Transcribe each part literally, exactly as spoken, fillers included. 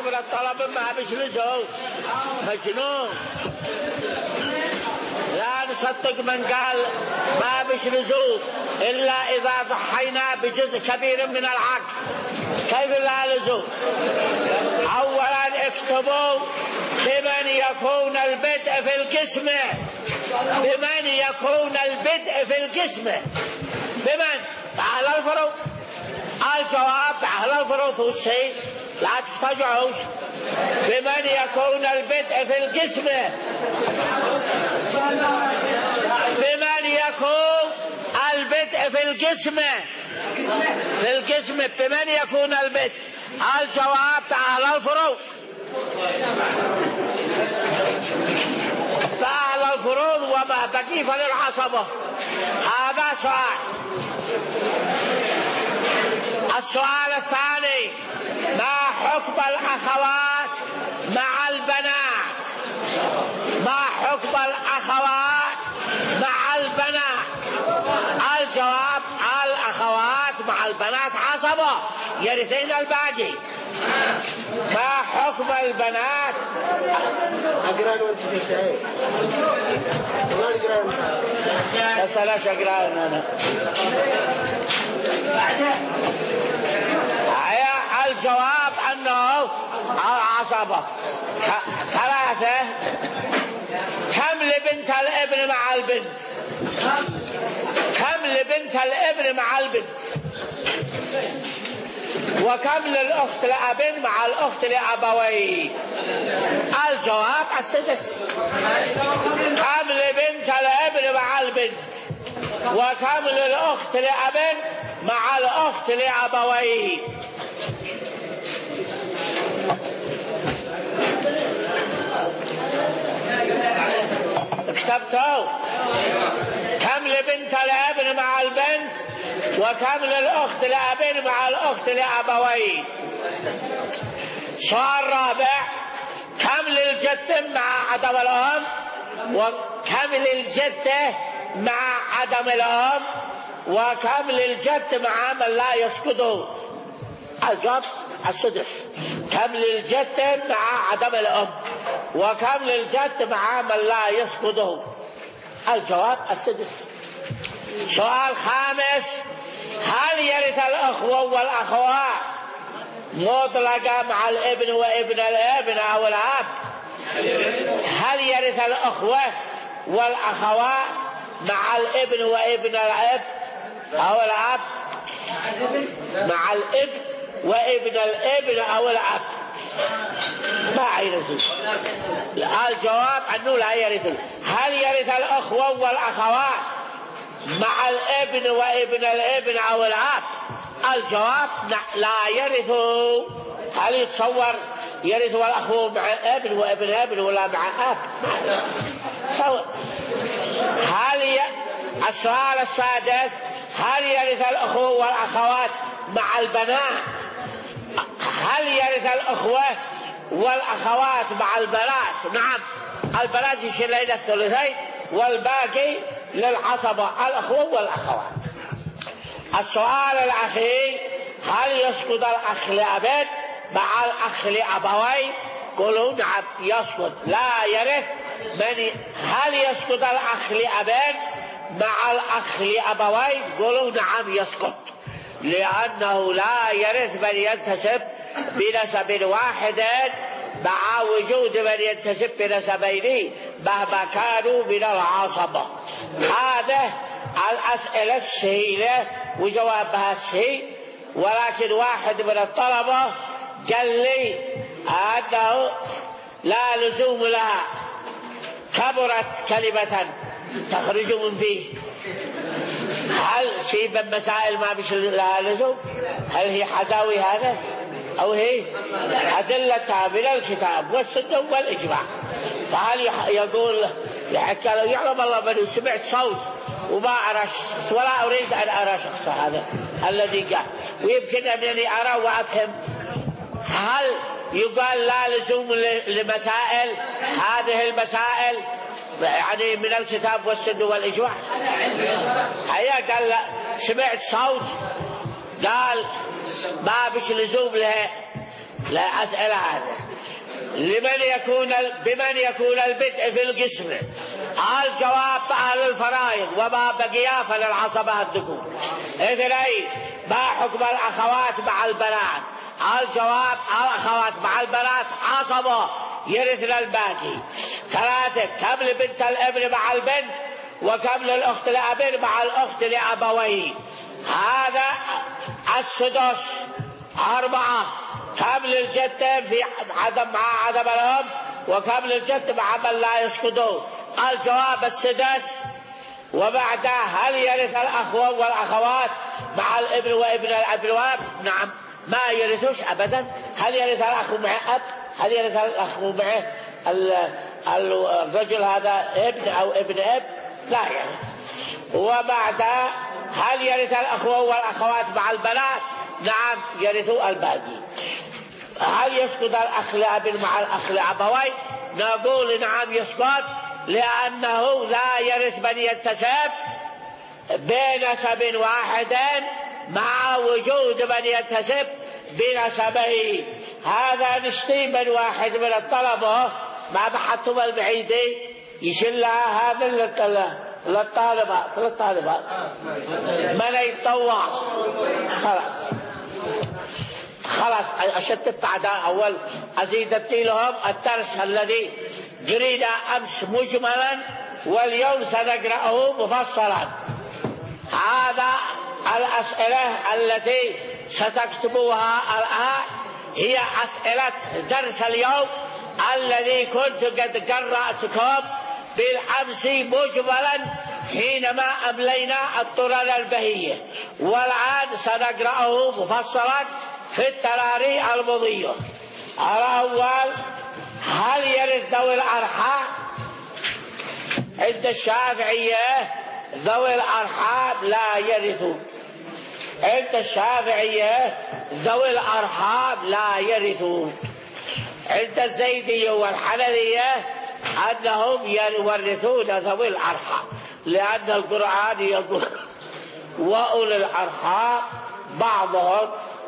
من الطلب ما بش لزوم مجنون. لا نصدق من قال ما بش لزوم إلا إذا ضحينا بجزء كبير من العقل. كيف لا لزوم؟ أولا اكتبوا بمن يكون البدء في الجسم، بمن يكون البدء في الجسم، بمن؟ على الفروض. الجواب على الفروض والشيء لا تفتجعوش. بمن يكون البدء في الجسم، بمن يكون البدء في الجسم، في الجسم بمن يكون البدء. الجواب على الفروض، على الفروض وما بقي فللعصبة. هذا سؤال. السؤال الثاني: ما حكم الأخوات مع البنات؟ ما حكم الأخوات مع البنات؟ الجواب: الأخوات مع البنات عصبة يرثين الباقي. ما حكم البنات؟ أقرأ له أنت شيء. ما أقرأ. بس لا شقرأ أنا. الجواب أنه عصبة. ثلاثة: كم لبنت الابن مع البنت؟ كم لبنت الابن مع البنت؟ وكم للأخت لأب مع الأخت لأبوي؟ الجواب السدس. كم لبنت الابن مع البنت؟ وكم للأخت لأب مع الأخت لأبوي؟ اكتبتوا؟ كم لبنت الابن مع البنت وكم للأخت لأب مع الأخت لأبوي؟ سؤال رابع: كم للجد مع عدم الأم وكم للجدة مع عدم الأم وكم للجد مع من لا يسقط؟ الجواب السدس. كم للجد مع عدم الأم وكم للجد مع من لا يسقط؟ الجواب السدس. سؤال خامس: هل يرث الأخوة والأخوات مطلقة مع الابن وابن الابن أو الأب؟ هل يرث الأخوة والأخوات مع الابن وابن الاب أو الأب؟ مع الابن وابن الابن أو الأب ما يرثون. الجواب أنه لا يرثون. هل يرث الأخوة والأخوات مع الابن وابن الابن أو الأب؟ الجواب لا يرثوا. هل يتصور يرث الأخوة مع ابن وابن ابن ولا مع أب؟ سواء. هل ي... السؤال السادس: هل يرث الأخوة والأخوات مع البنات؟ هل يرث الأخوة والأخوات مع البنات؟ نعم، البنات يشير إلى الثلثين والباقي للعصبة، الأخوة والأخوات. السؤال الأخير: هل يسقط الأخ لأب مع الأخ لأبوي؟ قولوا نعم يسقط، لا يرث من. هل يسقط الأخ لأب مع الأخ لأبوي؟ قولوا نعم يسقط، لأنه لا يرث من ينتسب بنسب واحد مع وجود من ينتسب بنسبين مهما كانوا من العصبة. هذا الأسئلة السهيلة وجوابها سهيل، ولكن واحد من الطلبة قال لي أنه لا لزوم لها، كبرت كلمة تخرج من فيه. هل في من مسائل ما بش لها لزوم؟ هل هي حذاوي هذا أو هي أدلتها من الكتاب والسنة والإجماع؟ فهل يقول حتى لو يعلم الله من سمعت صوت وما أرى شخص ولا أريد أن أرى شخص هذا الذي قال، ويمكن أنني أرى وأفهم، هل يقال لا لزوم لمسائل هذه المسائل يعني من الكتاب والسنة والإجماع؟ هيا قال سمعت صوت قال ما بش لزوم لها لا أسأل هذا لمن يكون بمن يكون البدء في القسم؟ الجواب أهل الفرائض، وما بقي فللعصبة الذكور. اثنين، ما حكم الأخوات مع البنات؟ الجواب الأخوات مع البنات عصبة يرثن الباقي. ثلاثة، كم لبنت الابن مع البنت، وكم للأخت لأب مع الأخت لأبويه. هذا السدس. أربعة، كم للجد في عدم مع عدم الأم، وكم للجد مع من لا يسكتون. الجواب السدس. وبعدها هل يرث الأخوة والأخوات مع الابن وابن الأبواب؟ نعم، ما يرثوش أبدا. هل يرث الأخ مع أب؟ هل يرث الأخ مع الرجل هذا ابن أو ابن أب؟ لا يرث. وبعدها هل يرث الأخوة والأخوات مع البنات؟ نعم، يرثوا الباقي. هل يسقط الأخ لأب مع الأخ لأبوي؟ نقول نعم يسقط، لأنه لا يرث من ينتسب بنسب واحد مع وجود من ينتسب بنسبه. هذا نشتي من واحد من الطلبة ما بحثهم البعيدين يشلها هذا للطالبات للطالبات من يتطوع. خلاص خلاص أشتت بعد أول أزيدت لهم الدرس الذي جرينا أمس مجملا واليوم سنقرأه مفصلا. هذا الأسئلة التي ستكتبوها الآن هي أسئلة درس اليوم الذي كنت قد قرأتكم بالأمس مجملا حينما أملينا الطرل البهية، والآن سنقرأه مفصلا في التراري المضية. الأول، هل يرث ذوي الأرحام؟ عند الشافعية ذوي الأرحام لا يرثون. عند الشافعية ذوي الأرحام لا يرثون. عند الزيدية والحنفية أنهم يورثون ذوي الأرحام، لأن القرآن يقول وأولي الأرحام بعضهم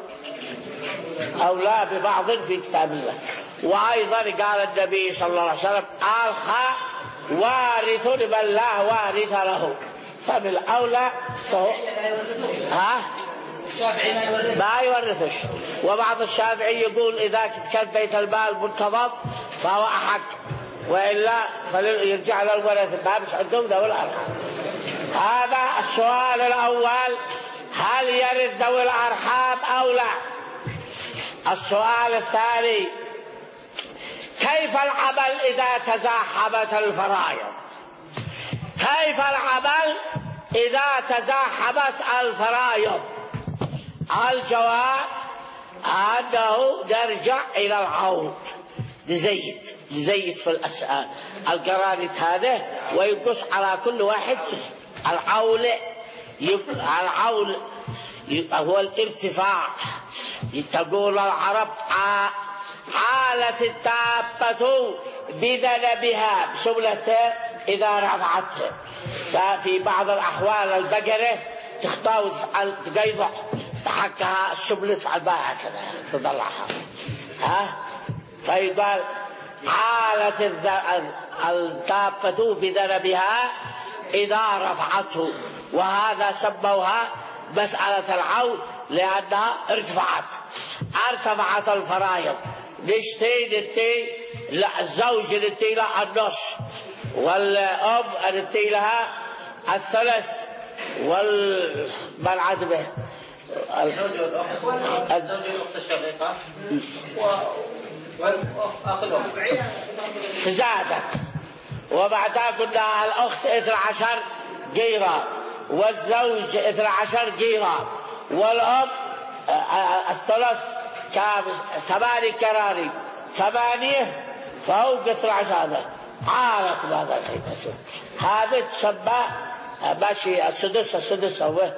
أولى ببعض في كتاب الله. وأيضا قال النبي صلى الله عليه وسلم الخاء وارث لمن لا وارث له، فبالأولى فهو ها ما يورثش. وبعض الشافعي يقول إذا كان بيت المال منتظم فهو أحق، وإلا فليرجع للورث، ما مش عندهم ذوي الأرحام. هذا السؤال الأول، هل يرث ذوي الأرحام أو لا؟ السؤال الثاني، كيف العمل إذا تزاحمت الفرائض؟ كيف العمل إذا تزاحمت الفرائض؟ الجواب أنه نرجع إلى العول لزيد لزيد في الأسئلة القرانيت هذا، ويقص على كل واحد العول. العول هو الارتفاع. تقول العرب عالت الدابة بذنبها بسبلته إذا رفعته. ففي بعض الأحوال البقرة تخطاو تقيضع تحكها السبل تفعل بها هكذا تضلعها، ها فيقال عالت الدابة بذنبها إذا رفعته. وهذا سموها مسألة العول لأنها ارتفعت ارتفعت الفرائض. نشتي نتي الزوج نتي لها النص، والأم نتي لها الثلث، والمن عدمه الزوج والأخت الزوج والأخت الشقيقة وأخذهم فزادت. وبعدها قلنا الأخت اثنى عشر قيرة، والزوج اثنى عشر قيرة، والأب الثلاث ثماني كراري، ثمانية فوق اثنى عشر. عارت هذا الحين هذا تسمى ماشي السدس. السدس هو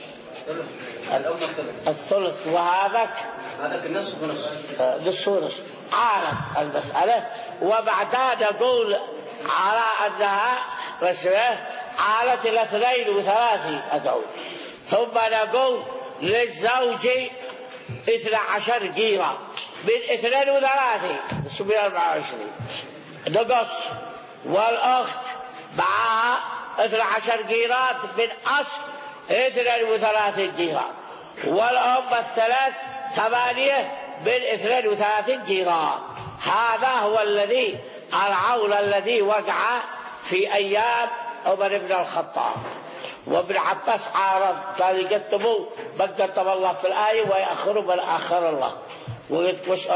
الثلث، وهذاك هذاك النصف ونصف نصف ونصف. عارت المسألة. وبعدها نقول على أنها مسألة عالت إلى اثنين وثلاثين أدعو. ثم نقول للزوج اثنى عشر جيرة من اثنين وثلاثين سبعين أربعة وعشرين نقص، والأخت معها اثنى عشر جيرات من أصل اثنين وثلاثين جيرات، والأم الثلاث ثمانية من اثنين وثلاثين جيرات. هذا هو الذي العول الذي وقع في أيام عمر بن الخطاب. وابن عباس عارض قال يقدموا من قدم الله في الآية ويأخروا من أخر الله. وش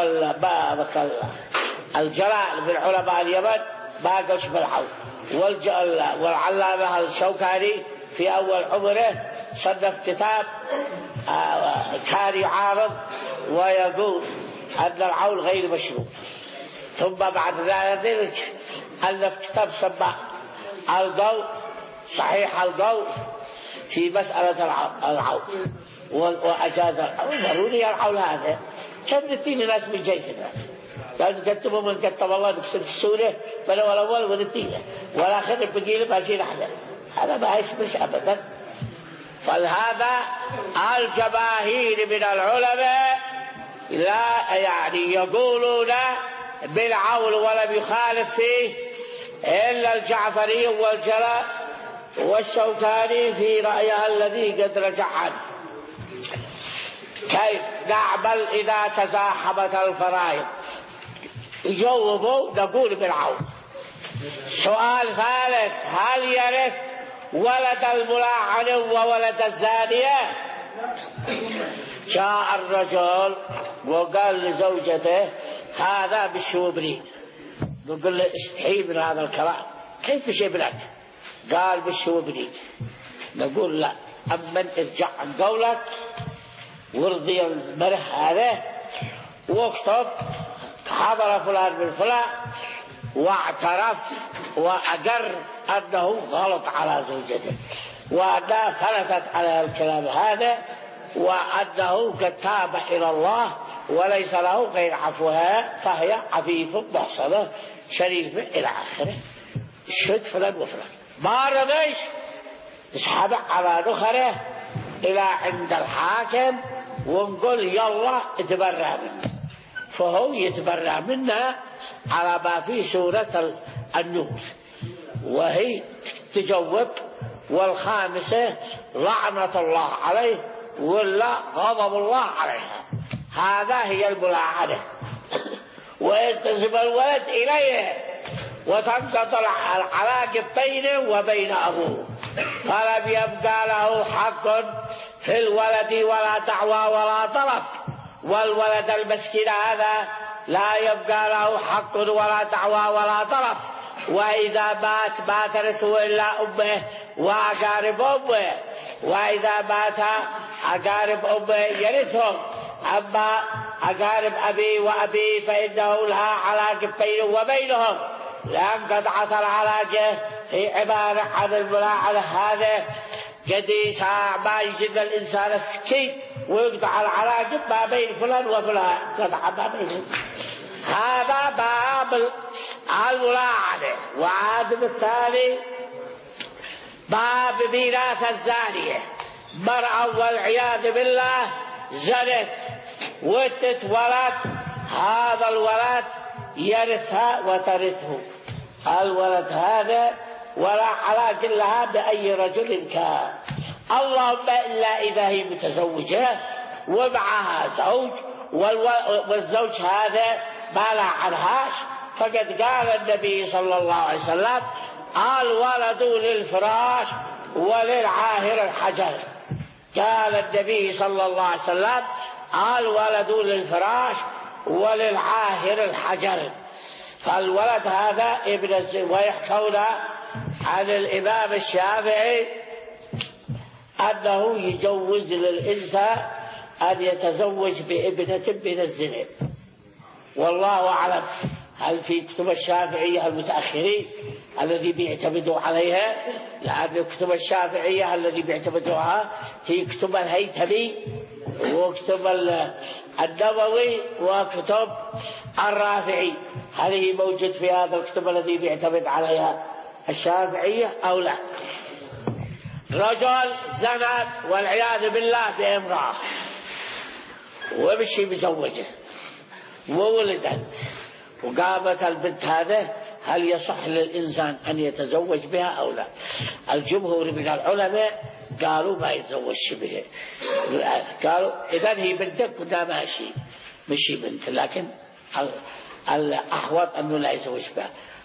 الجلال من علماء اليمن ما قالش بالعول. والعلامة الشوكاني في أول عمره صنف كتاب كان يعارض ويقول أن العول غير مشروع. ثم بعد ذلك ألف كتاب سماه القول صحيح القول في مسألة العول وأجاز العول. ضروري العول هذا كم نتين الناس من جيش الناس لأن كتبوا من كتب الله نفس السورة فلو الأول ونتيجة والآخر بقيل ماشي أحد. هذا ما يشمش أبدا. فلهذا الجماهير من العلماء لا يعني يقولون بالعول ولم يخالف فيه إلا الجعفري والجلاء والشوكاني في رأيها الذي قد رجع عنه. كيف نعمل إذا تزاحمت الفرائض؟ يجاوبوا نقول بالعول. سؤال ثالث: هل يرث ولد الملاعن وولد الزانية؟ جاء الرجل وقال لزوجته هذا بالشوبري. نقول له استحي من هذا الكلام، كيف بشبلك؟ قال بالشوبري. نقول لا، أمن ارجع عن قولك وارضي المرح هذا واكتب حضر فلان من فلان واعترف وأقر أنه غلط على زوجته وأنها فلتت على الكلام هذا وأنه قد تاب إلى الله وليس له غير عفوها فهي عفيفة محصنة شريفة إلى آخره. شد فلان وفلان ما رضيش اسحب على نخره إلى عند الحاكم ونقول يلا اتبرع منه، فهو يتبرع منها على ما في سورة النور وهي تجوب. والخامسة لعنة الله عليه ولا غضب الله عليها. هذا هي الملاعنة. وينتسب الولد إليه وتنقطع العلاقة بينه وبين أبوه فلم يبقى له حق في الولد ولا دعوى ولا طلب. والولد المسكين هذا لا يبقى له حق ولا دعوى ولا طلب. وإذا مات ما ترثه إلا أمه وأقارب أمه، وإذا مات أقارب أمه يرثهم. أما أقارب أبي وأبي فإنه لها علاقة بينه وبينهم، لأن قد عثر العلاقة في عبارة عن الملاعنة. هذا قد ما يجد الإنسان السكين ويقطع العلاقة ما بين فلان وفلان، قطع ما بينهم. هذا باب الملاعنة. وعاد بالتالي باب ميراث الزانية. مرأة والعياذ بالله زنت وتت ولد، هذا الولد يرثها وترثه. الولد هذا ولا علاقة لها بأي رجل كان، اللهم إلا إذا هي متزوجة ومعها زوج والزوج هذا ما لا عنهاش. فقد قال النبي صلى الله عليه وسلم الولد للفراش وللعاهر الحجر. قال النبي صلى الله عليه وسلم الولد للفراش وللعاهر الحجر. فالولد هذا ابن الزنا. ويحكون عن الإمام الشافعي أنه يجوز للإنسان أن يتزوج بابنة من الزنا. والله أعلم هل في كتب الشافعية المتأخرين الذي بيعتمدوا عليها، لأن كتب الشافعية الذي بيعتمدوها هي كتب الهيثمي وكتب النووي وكتب الرافعي. هل هي موجود في هذا الكتب الذي بيعتمد عليها الشافعية أو لا؟ رجل زنى والعياذ بالله بامرأة ومشي بزوجه وولدت، وقامت البنت هذا هل يصح للإنسان أن يتزوج بها أو لا؟ الجمهور من العلماء قالوا ما يتزوجش بها، قالوا إذا هي بنتك وده ماشي مشي بنت، لكن الأحوط أنه لا يتزوج بها.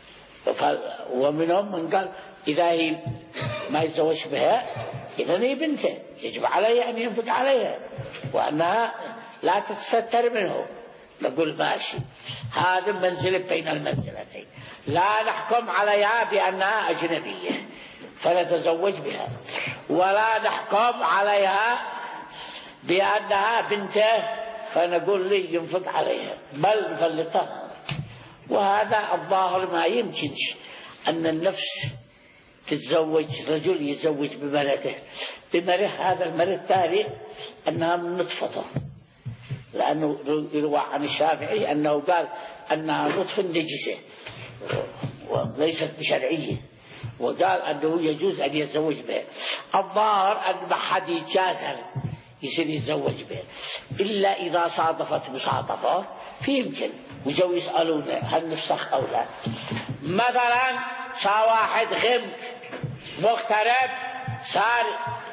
ومنهم من قال إذا هي ما يتزوج بها إذا هي بنته يجب عليه أن ينفق عليها وأنها لا تتستر منه، نقول ماشي. هذا منزل بين المنزلتين، لا نحكم عليها بأنها أجنبية فنتزوج بها، ولا نحكم عليها بأنها بنته فنقول لي ينفق عليها، بل نفلتها. وهذا الظاهر ما يمكنش أن النفس تتزوج، رجل يتزوج بمرته بمره، هذا المره الثاني أنها من نطفته، لأنه يروى عن الشافعي أنه قال أنها نطف نجسة وليست بشرعية، وقال أنه يجوز أن يتزوج بها. الظاهر أن ما حد يتجازل يصير يتزوج بها إلا إذا صادفت مصادفة في يمكن، وجو يسألون هل نفسخ أو لا. مثلا صار واحد غم مغترب صار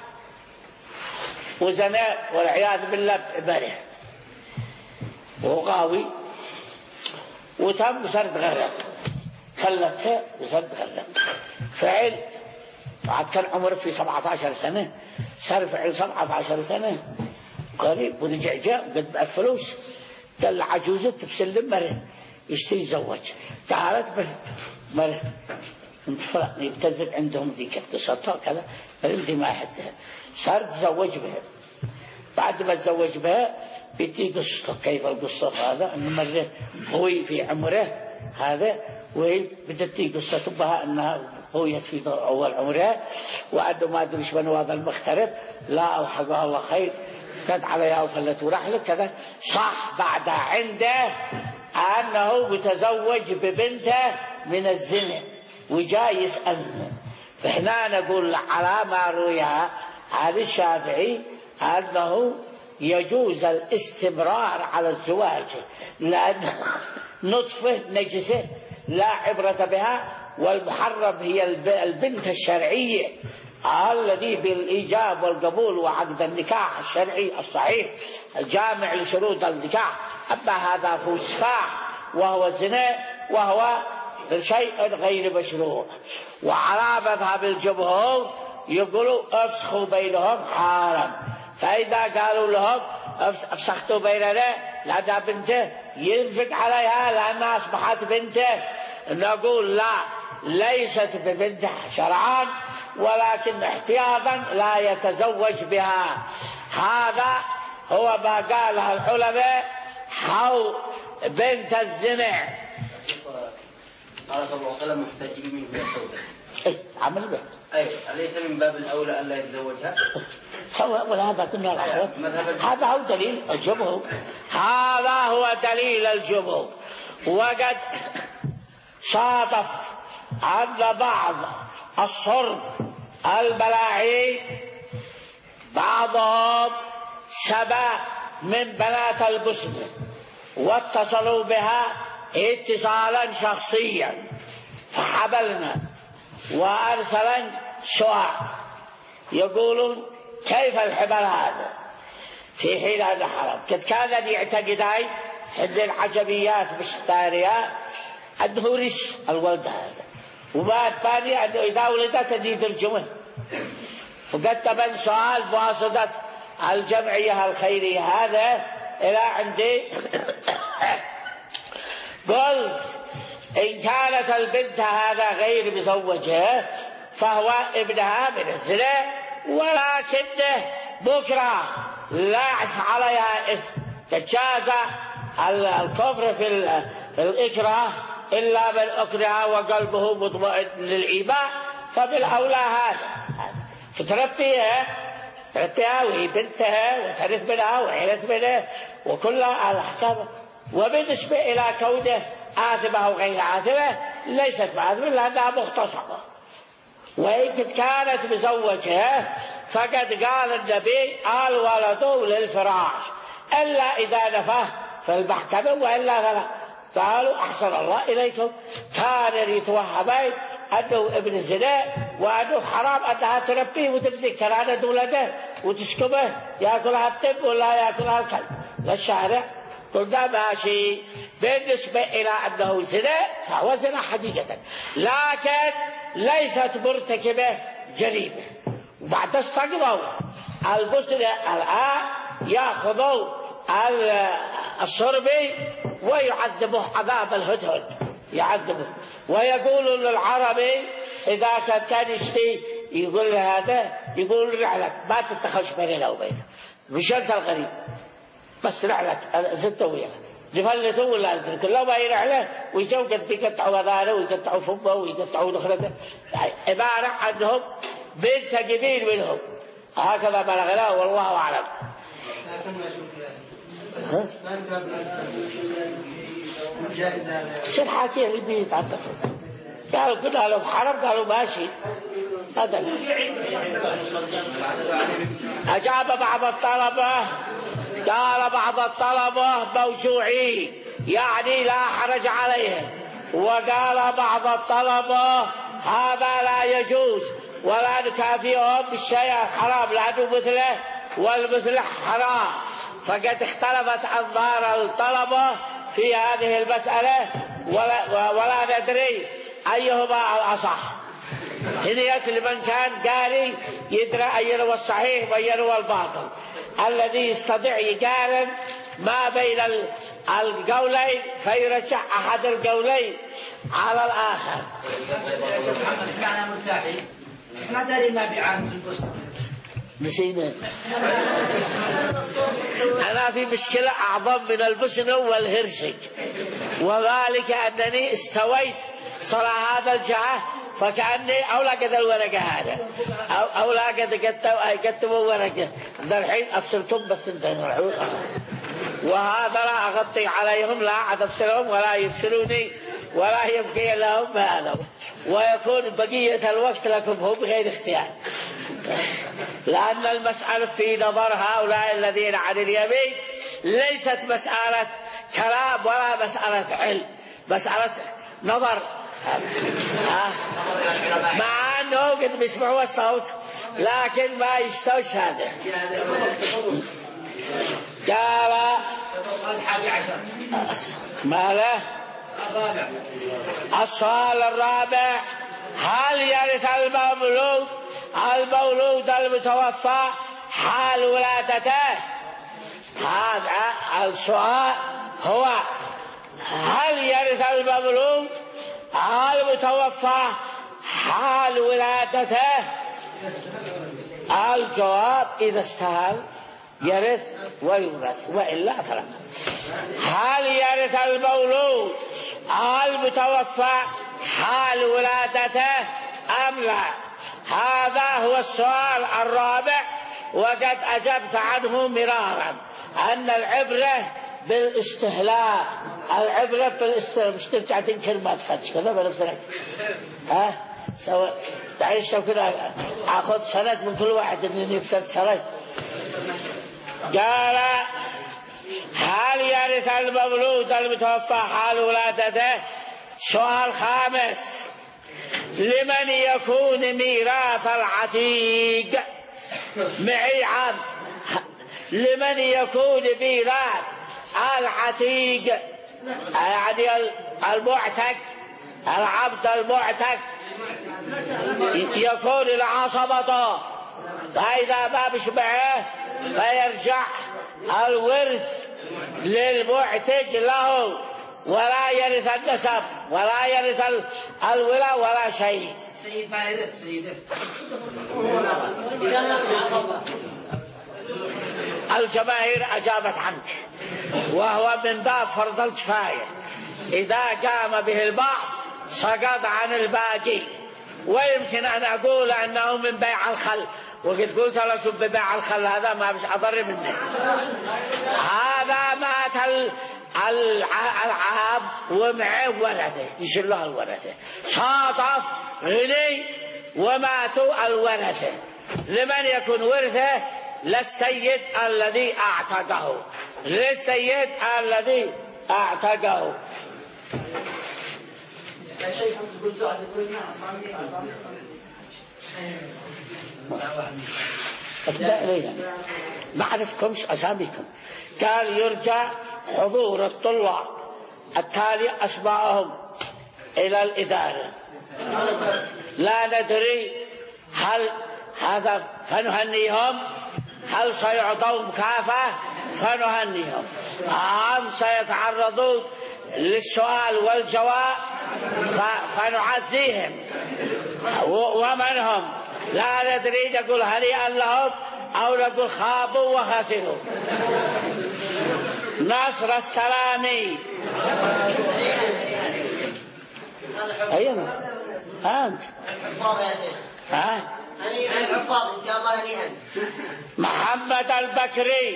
وزنى والعياذ بالله بره وقاوي وتم وصار تغرق، خلتها وصار تغرق فعل، بعد كان عمره في سبعة عشر سنة صار فعل سبعة عشر سنة قريب، ورجع جاء قد بقى فلوس، قال عجوزة تبسلم مره يشتري زوج، تعالت به مره انتفرقني ابتزت عندهم ذيك قصتها كذا، فلدي ما حدها صار تزوج بها. بعد ما تزوج بها بيتي قصة، كيف القصة هذا أن مره هو في عمره هذا وهي بدتي قصة بها أنها هو في أول عمره وأنه ما أدري شو بنو هذا المخترب، لا ألحقها الله خير سد عليها وفلت ورحلة كذا. صح بعد عنده أنه متزوج ببنته من الزنا وجاء يسألنا، فهنا نقول على ما رويها عن الشافعي أنه يجوز الاستمرار على الزواج لأن نطفه نجسة لا عبرة بها، والمحرم هي البنت الشرعية الذي بالإيجاب والقبول وعقد النكاح الشرعي الصحيح الجامع لشروط النكاح. أما هذا فهو سفاح وهو زنا وهو شيء غير مشروع. وعلى مذهب الجمهور يقولوا افسخوا بينهم حرام، فإذا قالوا لهم افسختوا بيننا لأنها بنته ينفق عليها لأنها أصبحت بنته، نقول لا، ليست ببنته شرعا ولكن احتياطا لا يتزوج بها. هذا هو ما قاله العلماء حول بنت الزنا. قال صلى الله عليه وسلم محتجب منه يا سودة. اي عمل به. اي أليس من باب الأولى ألا يتزوجها؟ سواء ولا هذا كنا الأحوال. هذا هو دليل الجمهور، هذا هو دليل الجمهور. وقد صادف عند بعض الصرب البلاعي بعضهم سبا من بنات المسلم واتصلوا بها اتصالا شخصيا فحبلنا وأرسلن سؤال يقولون كيف الحبل هذا في حين هذا حرام. قد كان يعتقدان عند العجميات بالشتارية أنه رش الولد هذا، وما الثاني أنه إذا ولدت تجد الجمع. وقد تبن سؤال بواسطة الجمعية الخيرية هذا إلى عندي قلت إن كانت البنت هذا غير مزوجة فهو ابنها من الزنا، ولكنه بكرة لا عليها إثم، تجاز الكفر في الإكراه إلا من أكره وقلبه مطمئن للإيمان، فبالأولى هذا فتربيها تربيها وهي بنتها وترث منها وعيلت منها وكلها الأحكام. وبالنسبة إلى كونه آثمة أو غير آثمة ليست بآثمة لأنها مغتصبة. وإن كانت مزوجة فقد قال النبي الولد للفراش، إلا إذا نفاه في المحكمة وإلا فلا. قالوا أحسن الله إليكم، كان يتوهمين أنه ابن الزنا وأنه حرام أنها تربيه وتتذكر عدد ولده وتسكبه يأكلها الطب ولا يأكلها الكلب للشارع. قلنا ماشي. بالنسبة إلى أنه زنا فهو زنا حقيقة، لكن ليست مرتكبة جريمة. وبعد استقضوا المسلم الآن يأخذوا الصربي ويعذبه عذاب الهدهد، يعذبه. ويقولوا للعربي إذا كان يشتي يقول له هذا، يقول رعلك ما تتخش بيننا وبينه، مش أنت الغريب بس رعلك زدته وياه يفلتوا ولا يترك الله ما يرعله ويجوا قد يقطعوا وذاره ويقطعوا فمه ويقطعوا نخرته. عبارة عنهم بنت جبين منهم. هكذا بلغنا والله أعلم. شو الحكي اللي بيتعطف؟ قالوا كنا لهم حرم، قالوا ماشي. هذا أجاب بعض الطلبة، قال بعض الطلبة موجوعين يعني لا حرج عليهم، وقال بعض الطلبة هذا لا يجوز ولا نكافئهم بالشيء حرام لأنه مثله والمثل حرام. فقد اختلفت أنظار الطلبة في هذه المسألة ولا, ولا ندري أيهما الأصح. هنية لمن كان قاري يدرى أن يروى الصحيح وأن يروى الباطل، الذي يستطيع يقارن ما بين القولين فيرجح أحد القولين على الآخر. ما داري ما بعام في البستان نسينا. أنا في مشكلة أعظم من البسن والهرشك، وذلك أنني استويت صار هذا الجهة فكأني أولا قد الورقة هذا أو أولا قد كتبوا ورقة الحين أبصرتم بس انتهي وهذا لا أغطي عليهم، لا أبصرهم ولا يبصروني ولا يبقي لهم هذا، ويكون بقية الوقت لكم هم بغير اختيار. لأن المسألة في نظر هؤلاء الذين عن اليمين ليست مسألة كلام ولا مسألة علم، مسألة نظر. مع أنه قد بيسمعوا الصوت لكن ما يستوش هذا. قال ما له السؤال الرابع: هل يرث المولود المولود المتوفى حال ولادته؟ هذا السؤال هو هل يرث المولود المتوفى حال ولادته؟ الجواب إذا استهل يرث ويورث وإلا فلا. هل يرث المولود المتوفى حال ولادته أم لا؟ هذا هو السؤال الرابع، وقد أجبت عنه مرارا أن العبرة بالاستهلاء، العبرة بالاستهلاء. مش ترجع تنكر ما بصدش كذا بنفسك ها سواء تعيش كذا أخذ سند من كل واحد إنني بسد سند. قال هل يرث المولود المتوفى حال ولادته؟ سؤال خامس: لمن يكون ميراث العتيق؟ معي عبد، لمن يكون ميراث العتيق يعني المعتق، العبد المعتق يكون العصبة، فإذا ما بشبعه فيرجع الورث للمعتق له، ولا يرث النسب ولا يرث الولاء ولا شيء. السيد ما يرث سيده. الجماهير أجابت عنك، وهو من باب فرض الكفاية، إذا قام به البعض سقط عن الباقي. ويمكن أن أقول أنه من بيع الخل، وقد قلت لكم ببيع الخل هذا ما بش أضر منه. هذا مات العبد ومعه ورثه يشيل له الورثه، صاطف غني وماتوا الورثه. لمن يكون ورثه؟ للسيد الذي أعتقه، للسيد الذي اعتقه. ما أعرفكمش أساميكم. قال يرجى حضور الطلاب التالي أسماءهم إلى الإدارة. لا ندري هل هذا فنهنيهم، هل سيعطوا مكافأة فنهنيهم، أم سيتعرضون للسؤال والجواب فنعزيهم، ومن هم لا ندري نقول هنيئا لهم أو نقول خابوا وخسروا. نصر السلامي. أيوة أنت ها الحفاظ إن شاء الله هنيئا. محمد البكري.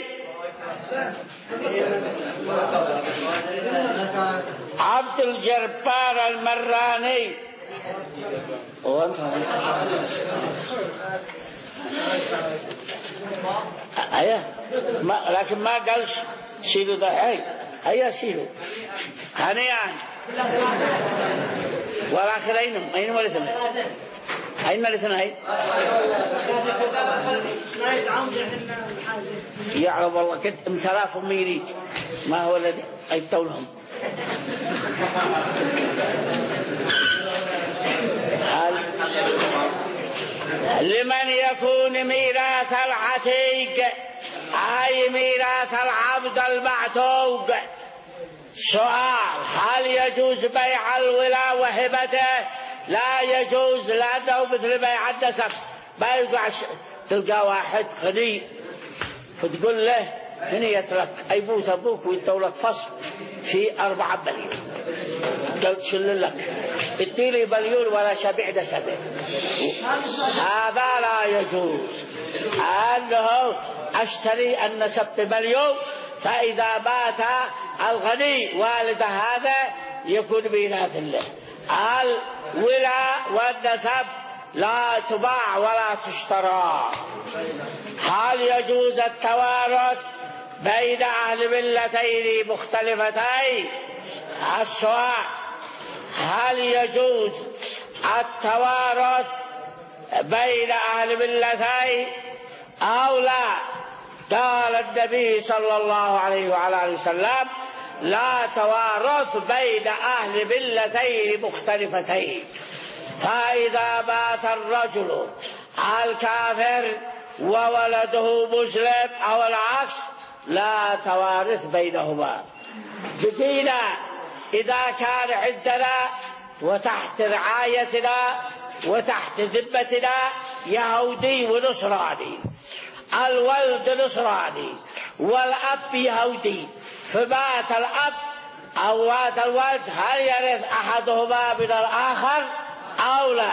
عبد الجبار المراني. أيه ما لكن ما قالش شيلوا ده. هاي هيا شيلوا هنيئا. والآخرين أين الاثنين؟ أين الاثنين؟ يعلم والله كنت امتلافهم يريد ما هو الذي يبتولهم. لمن يكون ميراث العتيق أي ميراث العبد المعتوق. سؤال: هل يجوز بيع الولاء وهبته؟ لا يجوز، لأنه مثل بيع النسب. ما يقع تلقى واحد غني فتقول له هنيت لك أيبوت أبوك ويدوا لك فصل في أربعة مليون، قلت شل لك اديني مليون ولا شبيع نسبه. هذا لا يجوز، أنه أشتري النسب بمليون، فإذا مات الغني والد هذا يكون ميراث له. الولاء والنسب لا تباع ولا تشترى. هل يجوز التوارث بين أهل ملتين مختلفتين؟ السؤال: هل يجوز التوارث بين أهل ملتين أو لا؟ قال النبي صلى الله عليه وعلى آله وسلم: لا توارث بين أهل ملتين مختلفتين. فإذا مات الرجل الكافر وولده مسلم أو العكس لا توارث بينهما. بدينا إذا كان عندنا وتحت رعايتنا وتحت ذمتنا يهودي ونصراني، الولد نصراني والأب يهودي، فمات الأب أو مات الولد، هل يرث أحدهما من الآخر أو لا؟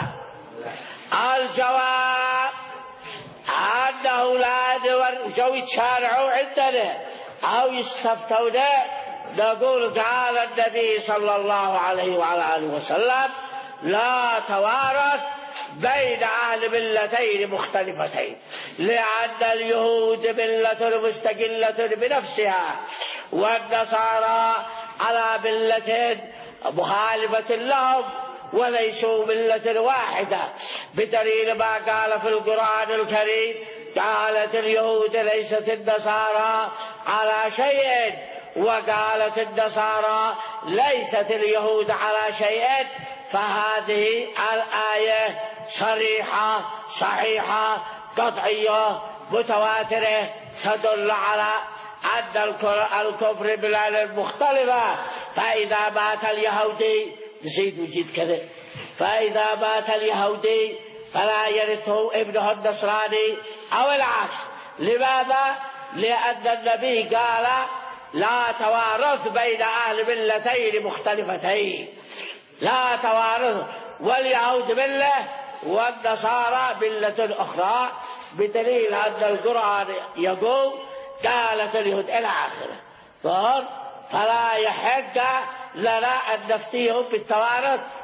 الجواب أنه لا جو يتشارعوا عندنا أو يستفتونا. نقول قال النبي صلى الله عليه وعلى آله وسلم: لا توارث بين أهل ملتين مختلفتين، لأن اليهود ملة مستقلة بنفسها، والنصارى على ملة مخالفة لهم وليسوا ملة واحدة، بدليل ما قال في القرآن الكريم: قالت اليهود ليست النصارى على شيء، وقالت النصارى ليست اليهود على شيء. فهذه الآية صريحة صحيحة قطعية متواترة تدل على أن الكفر بلاد مختلفة. فإذا مات اليهودي زيد وجيد كذا، فإذا مات اليهودي فلا يرثه ابنه النصراني أو العكس. لماذا؟ لأن النبي قال: لا توارث بين أهل ملتين مختلفتين. لا توارث، واليهود ملة والنصارى ملة أخرى، بدليل أن القرآن يقول: قالت اليهود إلى آخره. فلا يحق لنا أن نفتيهم بالتوارث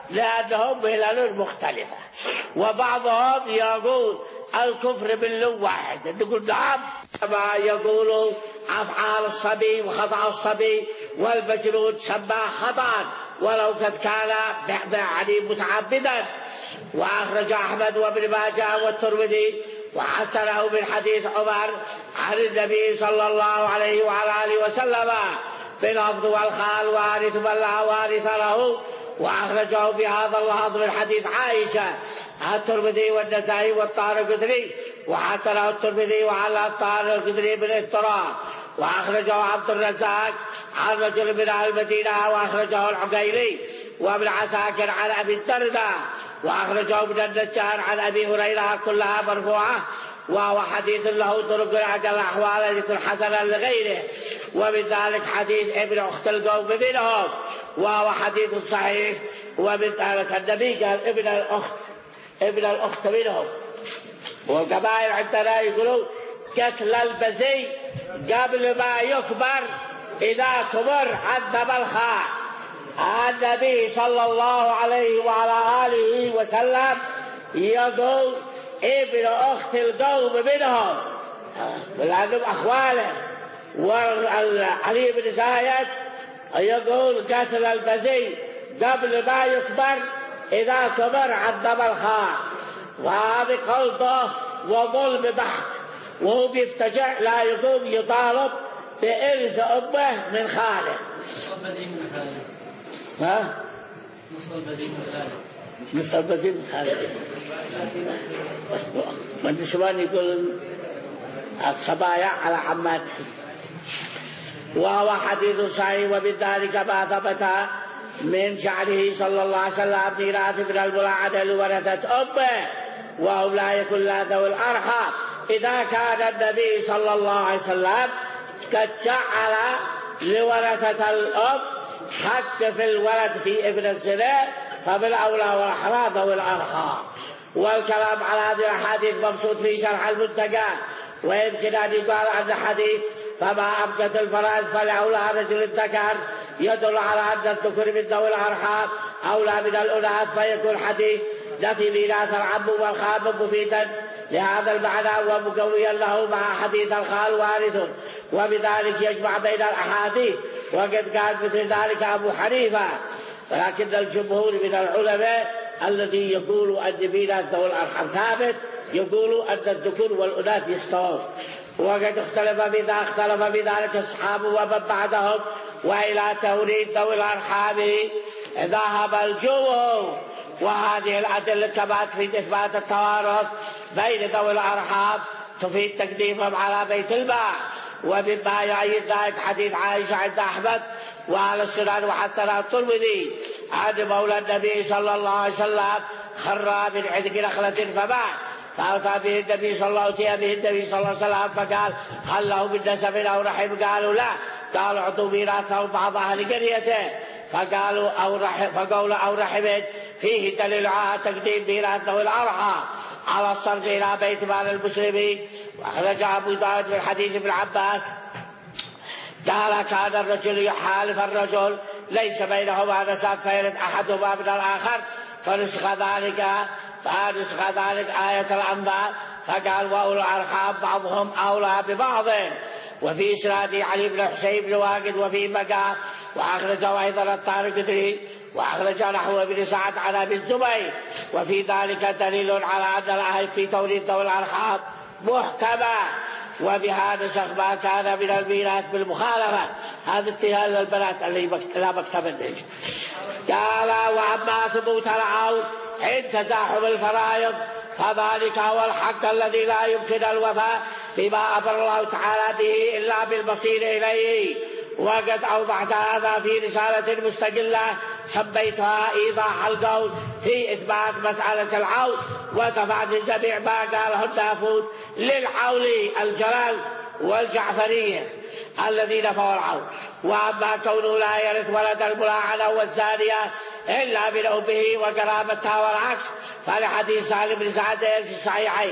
لأنهم ملل مختلفة. وبعضهم يقول الكفر باللون واحد، نقول نعم، كما يقولوا أفعال الصبي وخطأ الصبي والمجنون سماه خطأ ولو قد كان يعني متعبدا. وأخرج أحمد وابن ماجه والترمذي وحسنه من حديث عمر عن النبي صلى الله عليه وعلى آله وسلم بلفظ والخال وارث من لا وارث له. وأخرجه بهذا اللفظ من حديث عائشة الترمذي والنسائي والطارقطني وحسنه الترمذي وعلى الطارقطني بالاضطراب. وأخرجه عبد الرزاق عن رجل من أهل المدينة وأخرجه العقيلي وابن عساكر عن أبي الدرداء وأخرجه ابن النجار عن أبي هريرة كلها مرفوعة، وهو حديث له طرق عند الأحوال لكل حسنا لغيره. ومن ذلك حديث ابن أخت القوم منهم وهو حديث صحيح. ومن ذلك النبي قال ابن الأخت ابن الأخت منهم. والقبائل عندنا يقولوا قتل البزي قبل ما يكبر إذا كبر عذب الخاء. النبي صلى الله عليه وعلى آله وسلم يقول ابن أخت القوم منهم لأنهم أخواله. وعلي بن زايد يقول قتل البزي قبل ما يكبر إذا كبر عذب الخاء. وهذه خلطة وظلم بحت، وهو بيفتجع لا يقوم يطالب بإرث أمه من خاله. ها؟ نص البزي من خاله. نص البزي من خاله. من النسوان يقول الصبايا على عماتهم. وهو حديث صحيح. وبذلك ما ثبت من جعله صلى الله عليه وسلم ميراث من الملاعدة لورثة أمه وهم لا يكون لا ذوي الأرحام. إذا كان النبي صلى الله عليه وسلم قد جعل لورثة الأم حق في الولد في ابن الزنا فبالأولى والأحرى ذوي الأرحام. والكلام على هذه الأحاديث مبسوط في شرح المنتقى. ويمكن أن يقال عن الحديث فما أبقت الفرائض فلأولى رجل الذكر يدل على أن الذكر من ذوي الأرحام أولى من الأناث، فيكون حديث نفي ميراث العم والخال مفيدا لهذا المعنى ومقويا له مع حديث الخال وارث. وبذلك يجمع بين الأحاديث. وقد قال مثل ذلك أبو حنيفة. ولكن الجمهور من العلماء الذي يقول أن ميراث ذوي الأرحام ثابت يقول أن الذكور والأناث يستوون. وقد اختلف بذا اختلف بذلك أصحابه ومن بعدهم. وإلى توريث ذوي الأرحام ذهب الجمهور. وهذه الأدلة كما تفيد إثبات التوارث بين ذوي الأرحام تفيد تقديمهم على بيت المال. ومما يؤيد ذلك حديث عائشة عند أحمد وعلى السنن وحسنه الترمذي عن مولى النبي صلى الله عليه وسلم خر من عتق نخلة فباع فأتى به النبي صلى الله عليه به النبي صلى الله عليه وسلم فقال هل له من نسب أو رحم؟ قالوا لا. قال اعطوا ميراثه بعض أهل قريته فقالوا أو رحم فقول أو رحمت فيه دليل على تقديم ميراث ذوي الأرحام على الصرف إلى بيت مال المسلمين. وأخرج أبو داود من حديث ابن عباس قال كان الرجل يحالف الرجل ليس بينهما نسب فيرد أحدهما من الآخر فنسخ ذلك فنسخ ذلك آية الأنباء فقال وأولو الأرحام بعضهم أولى ببعض. وفي إسناد علي بن حسين بن واقد وفي مقام. وأخرجه أيضا الطارقطني وأخرج نحو ابن سعد عن أبي الزبير. وفي ذلك دليل على أن الآية في توريث ذوي الأرحام محكمة وبها نسخ ما كان من الميراث بالمخالفة. هذا اتهام للبنات اللي لا مكتب النج. قال وأما ثبوت العون عند تزاحم الفرائض فذلك هو الحق الذي لا يمكن الوفاء بما أمر الله تعالى به إلا بالمصير إليه. وقد أوضحت هذا في رسالة مستقلة سميتها إيضاح القول في إثبات مسألة العون ودفع من جميع ما قاله النافوذ للعون الجلال والجعفرية الذين نفوا العون. وأما كونه لا يرث ولد الملاعنة والزانية إلا من أمه وقرابتها والعكس فلحديث سالم بن سعد في الصحيحين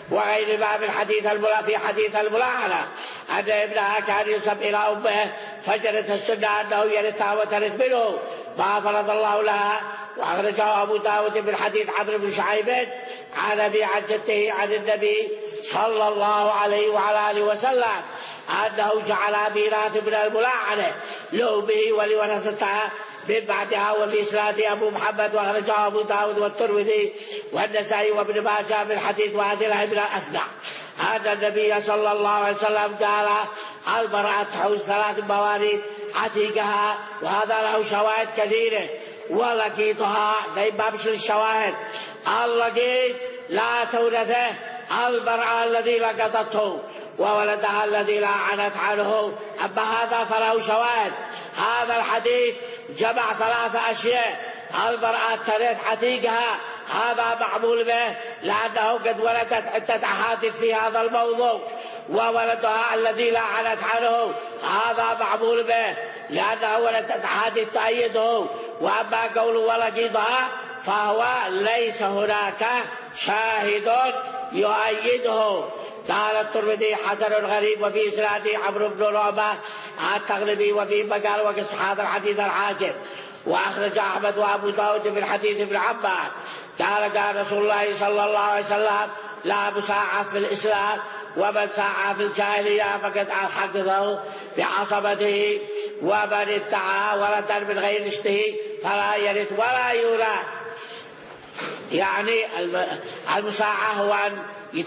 وغير باب الحديث الملا في حديث الملاعنة أن ابنها كان ينسب إلى أمه فجرت السنة أنه يرثها وترث منه ما فرض الله لها. وأخرجه أبو داود من حديث عمرو بن شعيب عن أبي عن جده عن النبي صلى الله عليه وعلى آله وسلم أنه جعل ميراث من الملاعنة لأمه ولورثتها من بعدها. وفي إسناد أبو محمد وأخرجه أبو داود والترمذي والنسائي وابن ماجه من حديث واثلة بن الأسقع أن النبي صلى الله عليه وسلم قال المرأة تحوز ثلاث مواريث عتيقها، وهذا له شواهد كثيرة. ولقيطها زي باب الشواهد اللقيط لا تورثه المرأة الذي لقطته وولدها الذي لعنت عنه. أما هذا فله شواهد. هذا الحديث جمع ثلاث أشياء: المرأة ترث عتيقها، هذا معمول به لأنه قد ولدت عدة أحاديث في هذا الموضوع، وولدها الذي لعنت عنه هذا معمول به لأنه ولدت أحاديث تؤيده. وأما قوله ولقيطها فهو ليس هناك شاهد يؤيده. قال الترمذي حسن غريب وفي إسناده عمرو بن رعبة التغلبي وفي مقال وقص هذا الحديث الحاكم. وأخرج أحمد وأبو داود من حديث ابن عباس قال قال رسول الله صلى الله عليه وسلم لا مساعة في الإسلام، ومن سعى في الجاهلية فقد حققه بعصبته، ومن ادعى ولدا من غير رشده فلا يرث ولا يورث. يعني المساعة هو أن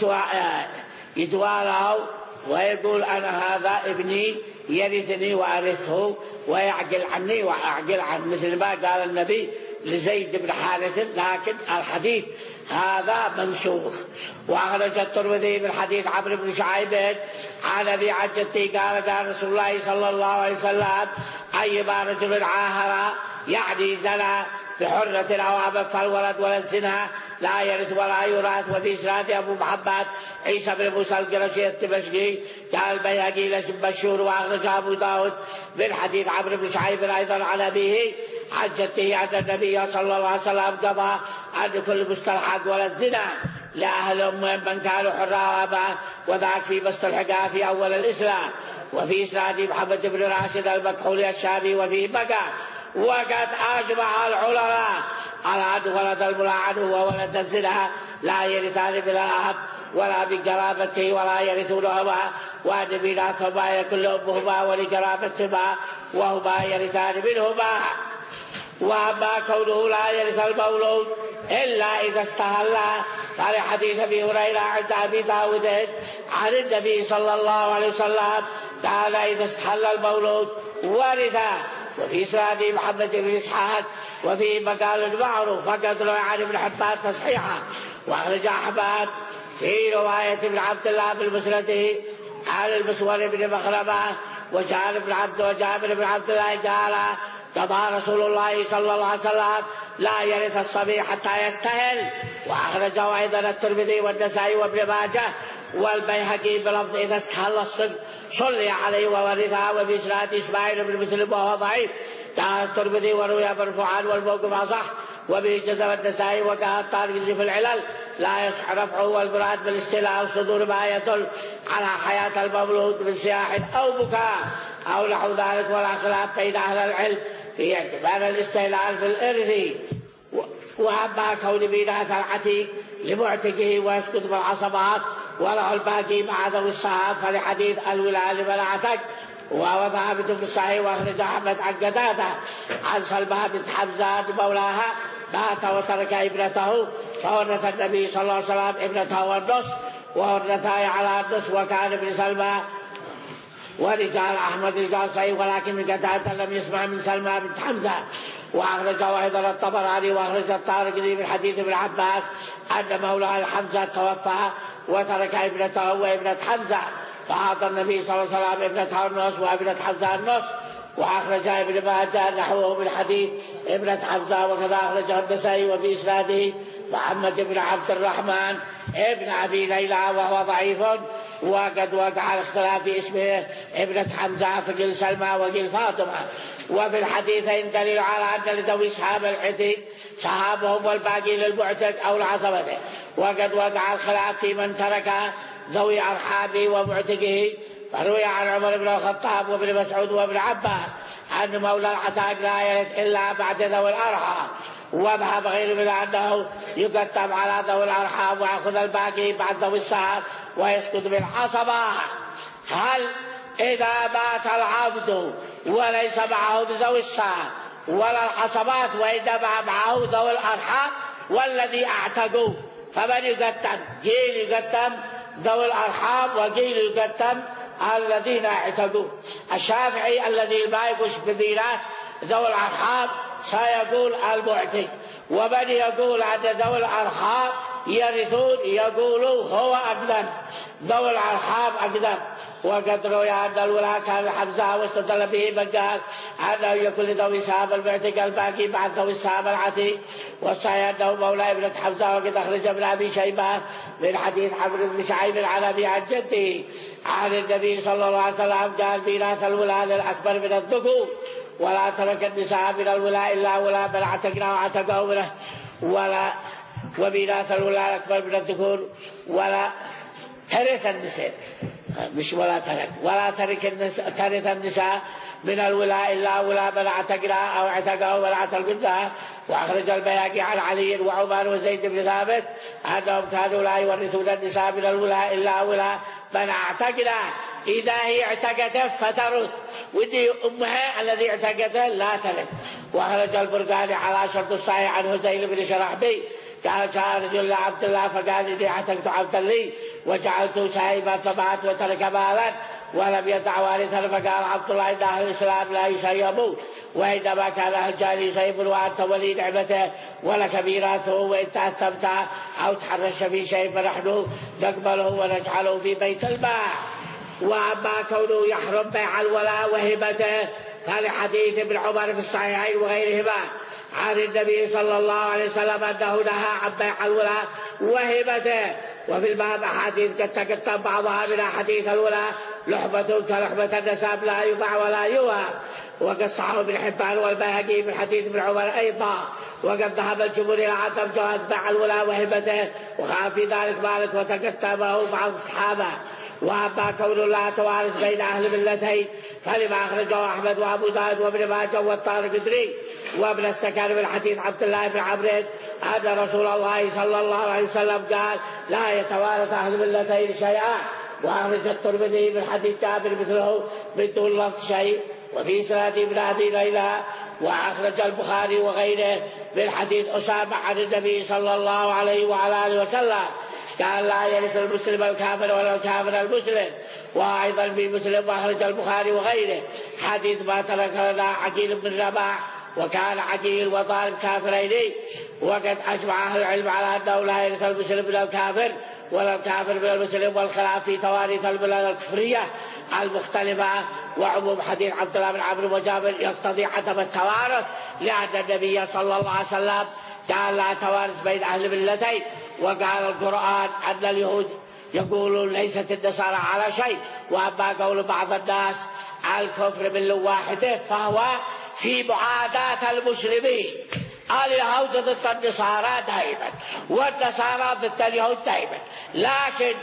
يتوالى ويقول أنا هذا ابني يرثني وأرثه ويعقل عني وأعقل عنه، مثل ما قال النبي لزيد بن حارث. لكن الحديث هذا منسوخ. وأخرج الترمذي من حديث عمرو بن شعيب عن أبي عن جده قال قال رسول الله صلى الله عليه وسلم أيما رجل عاهر يعني زنى بحرة أو أبى فالولد ولا الزنا لا يرث ولا يورث. وفي إسناد أبو محمد عيسى بن موسى القرشي الدمشقي قال البيهقي ليس مشهور. وأخرج أبو داود من حديث عمرو بن شعيب أيضا عن أبيه عن جده أن النبي صلى الله عليه وسلم قضى أن كل مستلحق ولا الزنا لأهل أمهم من كانوا حرا وأبا، وذاك في مستلحقها في أول الإسلام. وفي إسناد محمد بن راشد المكحولي الشامي وفيه بقى. وقد أجمع العلماء على أن ولد الملاعن وولد الزنا لا يرثان بالأب ولا بقرابته ولا يرثونهما، وأن ميراثهما يكون لأمهما ولقرابتهما وهما يرثان منهما. وأما كونه لا يرث المولود إلا إذا استهل قال حديث أبي هريرة عند أبي داود عن النبي صلى الله عليه وسلم قال إذا استحل المولود ورثه. وفي إسناد محمد بن إسحاق وفي مقال معروف فقد روى عن ابن حبان تصحيحا. وأخرج أحمد في رواية ابن عبد الله بالمسند عن المسور بن مخرمة وجابر بن عبد وجابر بن عبد الله قال قضى رسول الله صلى الله عليه وسلم لا يرث الصبي حتى يستهل. وأخرجه أيضا الترمذي والنسائي وابن ماجه والبيهقي بلفظ إذا استهل الصبي صلي عليه وورثها. وبإسناد إسماعيل بن مسلم وهو ضعيف قال الترمذي وروي مرفوعا والموقوف أصح. وبه جزم النسائي وقال الطارق في العلل لا يصح رفعه، والمراد بالاستيلاء صدور ما يدل على حياة المولود من سياح أو بكاء أو نحو ذلك. ولا خلاف بين أهل العلم في اعتبار الاستيلاء في الإرث. وأما كون ميراث العتيق لمعتقه ويسقط بالعصبات وله الباقي مع ذوي الصحاب فلحديث الولاء لمن اعتق. وهو ثابت في الصحيح. وأخرج أحمد عن قتادة عن سلمى بنت حمزة مولاها مات وترك ابنته فورث النبي صلى الله عليه وسلم ابنته والنصف وورثها على النصف. وكان ابن سلمى ورجال أحمد رجال صحيح، ولكن من قتادة لم يسمع من سلمى بنت حمزة. وأخرجه أيضا الطبراني. وأخرج الطارقي من حديث ابن عباس أن مولاه الحمزة توفى وترك ابنته وابنة حمزة فأعطى النبي صلى الله عليه وسلم ابنته النصف وابنة حمزة النصف. وأخرج ابن ماجه نحوه من حديث ابنة حمزة. وكذا أخرجه النسائي وفي إسناده محمد بن عبد الرحمن ابن أبي ليلى وهو ضعيف. وقد وقع الاختلاف في اسمه ابنة حمزة فقل سلمى وقل فاطمة. وفي الحديثين دليل على أن لذوي أصحاب العتيق سحابهم والباقي للمعتق أو لعصبته. وقد وقع الخلاف في من ترك ذوي أرحامه ومعتقه، فروي عن عمر بن الخطاب وابن مسعود وابن عباس أن مولى العتاق لا يرث إلا بعد ذوي الأرحام، وذهب غير من أنه يقدم على ذوي الأرحام ويأخذ الباقي بعد ذوي السهام ويسقط بالعصبة. هل إذا مات العبد وليس معه بذوي السهام ولا العصبات وإنما معه ذوي الأرحام والذي اعتقوا، فمن يقدم؟ قيل يقدم ذوي الأرحام وقيل يقدم الذين اعتقوا. الشافعي الذي ما يقش بميراث ذوي الأرحام سيقول المعتق، ومن يقول أن ذوي الأرحام يرثون يقولوا هو أقدم، ذوي الأرحام أقدم. وقد روي أن الولاة كان حمزة واستدل به من قال أنه يكون لذوي السهام المعتق الباقي بعد ذوي السهام العتيق، والصحيح أنه مولى ابنة حمزة. وقد أخرج ابن أبي شيبة من حديث عمرو بن شعيب عن أبي عن جده عن النبي صلى الله عليه وسلم قال ميراث الولاة الأكبر من الذكور، ولا ترك النساء من الولاء إلا ولا من اعتقنا واعتقوا منه، ولا وميراث الولاء الأكبر من الذكور ولا ترث النساء، مش ولا ترك، ولا ترك النساء ترث النساء من الولاء إلا ولا من اعتقنا أو اعتقوا ولا اعتقوا. وأخرج البيهقي عن علي وعمر وزيد بن ثابت أنهم كانوا لا يورثون النساء من الولاء إلا ولا من اعتقنا، إذا هي اعتقته فترث، ودي أمها الذي اعتقده لا ترث. وأخرج البرقاني على شرط الصحيح عن هزيل بن شرحبي قال جاء رجل لعبد الله فقال إني اعتقت عبدا لي وجعلته سائبا فمات وترك مالا ولم يدع وارثا، فقال عبد الله إن أهل الإسلام لا يسيبون، وإنما كان أهل الجاهلية يسيبون وأنت ولي نعمته ولك ميراثه، وإن تأثمت أو تحرش في شيء فنحن نقبله ونجعله في بيت المال. وأما كونه يحرم بيع الولاء وهبته فلحديث ابن عمر في الصحيحين وغيرهما عن النبي صلى الله عليه وسلم أنه نهى عن بيع الولاء وهبته. وفي الباب أحاديث قد تقدم بعضها من أحاديث الولاء لحمة كلحمة النسب لا يباع ولا يوهب، وقد صحه ابن حبان والبيهقي من حديث ابن عمر أيضا. وقد ذهب الجمهور إلى عدم جواز بيع الولاء وهبته، وخاف في ذلك مالك وتكتمه بعض الصحابة. وأما كون لا توارث بين أهل ملتين فلما أخرجه أحمد وأبو داود وابن ماجه والطارقطني وابن السكن من حديث عبد الله بن عمرو أن رسول الله صلى الله عليه وسلم قال لا يتوارث أهل ملتين شيئا. وأخرج الترمذي من حديث جابر مثله من دون لفظ شيء وفي سناد ابن أبي ليلى. وأخرج البخاري وغيره من حديث أسامة عن النبي صلى الله عليه وعلى آله وسلم قال لا يرث المسلم الكافر ولا الكافر المسلم. وأيضا في مسلم وأخرج البخاري وغيره حديث ما ترك لنا عقيل بن رباح وكان عقيل وطالب كافرين. وقد أجمع أهل العلم على أنه لا يرث المسلم من الكافر ولا الكافر من المسلم، والخلاف في تواريث البلاد الكفرية المختلفة. وعموم حديث عبد الله بن عمرو وجابر يقتضي عدم التوارث، لأن النبي صلى الله عليه وسلم قال لا توارث بين أهل ملتين. وقال القرآن أن اليهود يقولون ليست النصارى على شيء، وأما قول بعض الناس على الكفر ملة واحدة فهو في معاداة المسلمين. اليهود ضد النصارى دائما والنصارى ضد اليهود دائما، لكن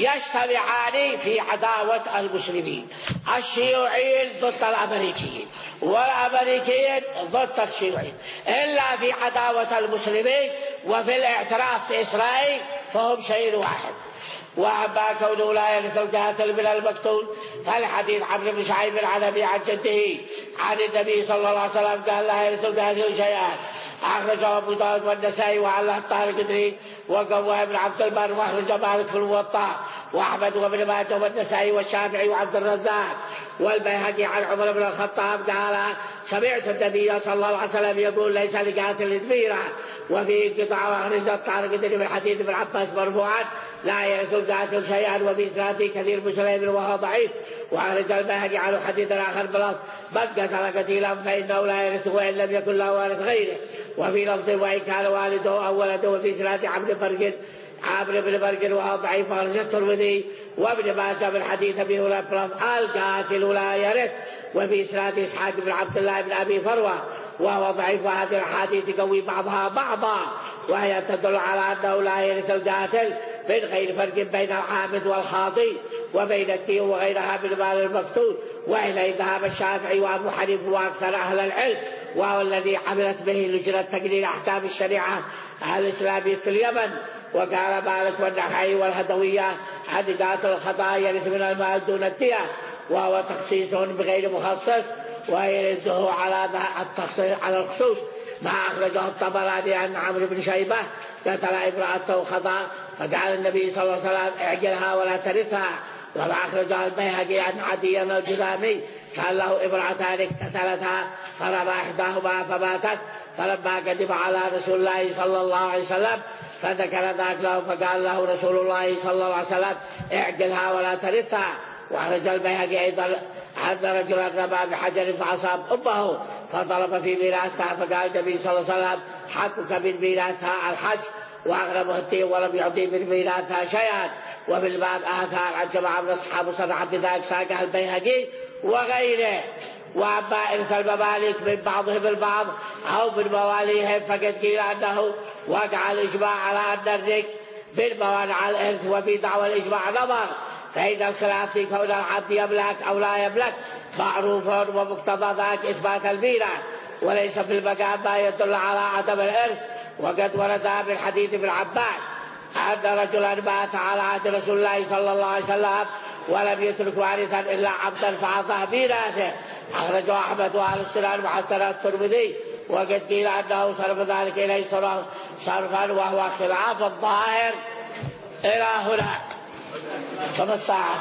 يجتمعان في عداوة المسلمين. الشيوعيين ضد الأمريكيين والأمريكيين ضد الشيوعيين، إلا في عداوة المسلمين وفي الاعتراف بإسرائيل فهم شيء واحد. وأما كونه لا يرث القاتل من المقتول فالحديث عمرو بن شعيب عن أبي عن جده عن النبي صلى الله عليه وسلم قال لا يرث القاتل شيئا. أخرجه أبو داود والنسائي وعلى الطارقطني وقوى ابن عبد البر، وأخرج مالك في الموطأ وأحمد وابن ماجه والنسائي والشافعي وعبد الرزاق والبيهقي عن عمر بن الخطاب قال سمعت النبي صلى الله عليه وسلم يقول ليس لقاتل ميراث. وفي انقطاع. وأخرج الطارقطني من حديث ابن عباس مرفوعا لا يرث القاتل شيئا، وفي إسناده كثير بن سليم وهو ضعيف. وأخرج البيهقي عنه حديث آخر بلفظ من قتل قتيلا فإنه لا يرثه وإن لم يكن له وارث غيره. وفي لفظ وإن كان والده أو ولده. وفي إسناده عبد فرق عامر بن برقر وهو ضعيف. وأخرج الترمذي وابن ماجه من حديث أبي هريرة القاتل لا يرث. وفي إسناد إسحاق بن عبد الله بن أبي فروة وهو ضعيف، وهذه الأحاديث تقوي بعضها بعضا، وهي تدل على أنه لا يرث القاتل من غير فرق بين العامد والخاطي وبين التي وغيرها من المال المقتول. وإليه ذهب الشافعي وأبو حنيفة وأكثر أهل العلم، وهو الذي عملت به لجنة تقرير أحكام الشريعة الإسلامية في اليمن. وقال مالك والنخعي والهدوية عن قاتل الخطأ يرث من المال دون الدية، وهو تخصيص بغير مخصص، ويرثه على التخصيص على الخصوص. ما أخرجه الطبراني عن عمرو بن شيبة قتل امرأته خطأ فقال النبي صلى الله عليه وسلم اعجلها ولا ترثها. وما أخرجه البيهقي عن عدي الجذامي كان له امرأتان اقتتلتها فرمى إحداهما فماتت، فلما قدم على رسول الله صلى الله عليه وسلم فذكر ذلك له فقال له رسول الله صلى الله عليه وسلم اعجلها ولا ترثها. وأخرج البيهقي أيضا عن رجل رمى بحجر فأصاب أمه فضرب في ميراثها فقال النبي صلى الله عليه وسلم حقك من ميراثها الحج، وأغرمه الدين ولم يعطي من ميراثها شيئا. وبالباب آثار عن جماعة من أصحاب صرح بذلك ساقها البيهقي وغيره. وأما إرث المماليك من بعضهم البعض أو من مواليهم فقد قيل أنه وقع الإجماع على أن الرق بالموانع الإرث، وفي دعوى الإجماع نظر، فإن الخلاف في كون العبد يملك أو لا يملك معروف، ومقتضى ذلك إثبات الميراث، وليس في المقام ما يدل على عدم الإرث. وقد ورد من حديث ابن عباس أن رجلا مات على عهد رسول الله صلى الله عليه وسلم ولم يترك وارثا إلا عبدا فأعطاه ميراثه، أخرجه أحمد وأهل السنن وحسن الترمذي. وقد قيل أنه صرف ذلك إليه صرفا وهو خلاف الظاهر. إلى هنا كم الساعة؟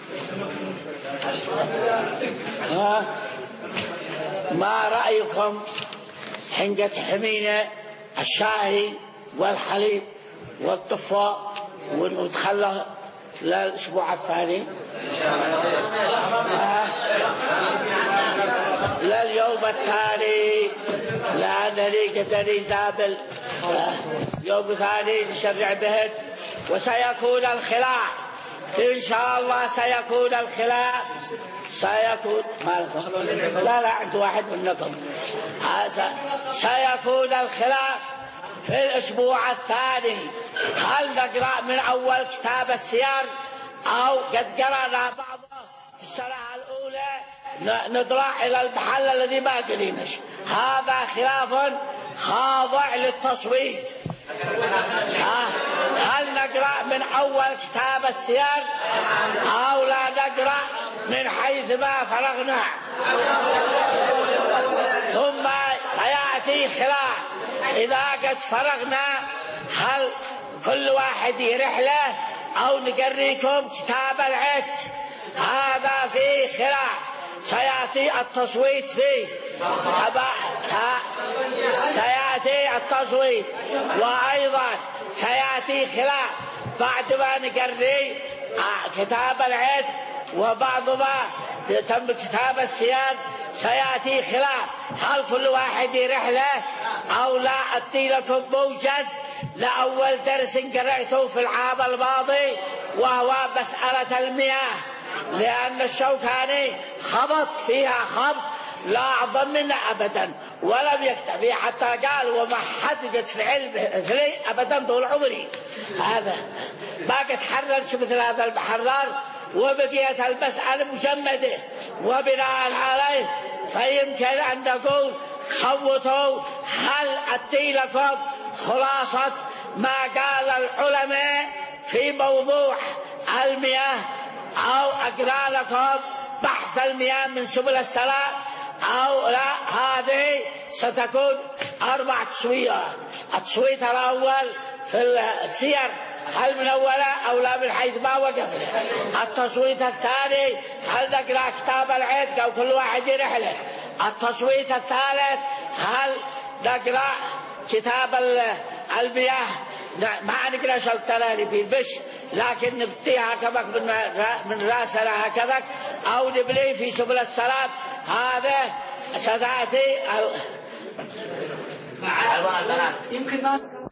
ما رأيكم حنجة حمينة الشاهي والحليب والطفاء ونتخلى للأسبوع الثاني لليوم الثاني، لأنني قدري زابل يوم ثاني نشرع بهن، وسيكون الخلاف إن شاء الله، سيكون الخلاف سيكون لا لا عند واحد منكم سيكون الخلاف في الأسبوع الثاني. هل نقرأ من أول كتاب السير أو قد قرأنا بعضه في السنة الأولى نطلع إلى المحل الذي ما قريناش؟ هذا خلاف خاضع للتصويت. هل نقرأ من أول كتاب السير أو لا نقرأ من حيث ما فرغنا؟ ثم سيأتي خلاف إذا قد فرغنا هل كل واحد يرحله أو نقريكم كتاب العتق؟ هذا فيه خلاف، سيأتي التصويت فيه، سيأتي التصويت. وأيضا سيأتي خلاف بعد ما نقري كتاب العتق وبعض ما يتم كتاب السياد سيأتي خلاف هل كل واحد يرحله أو لا. أدي لكم موجز لأول درس قرأته في العام الماضي وهو مسألة المياه، لأن الشوكاني خبط فيها خبط لا أعظم منه أبدا، ولم يكتفي حتى قال وما حدثت في علم ذري أبدا طول عمري. هذا ما قد حررش مثل هذا المحرر، وبقيت المسألة مجمدة وبناء عليه فيمكن أن نقول صوتوا. هل أدي لكم خلاصة ما قال العلماء في موضوع المياه، أو أقرأ لكم بحث المياه من سبل السلام، أو لا؟ هذه ستكون أربع تصويرات. التصويت الأول في السير هل من أولا أو لا من حيث ما وقفنا. التصويت الثاني هل نقرأ كتاب العتق أو كل واحد يرحله. التصويت الثالث هل نقرأ كتاب المياه، ما نقرأ شلتلاني في البش لكن نبتيها كذا من راسنا هكذا، أو نبلي في سبل السلام. هذا ستأتي يمكن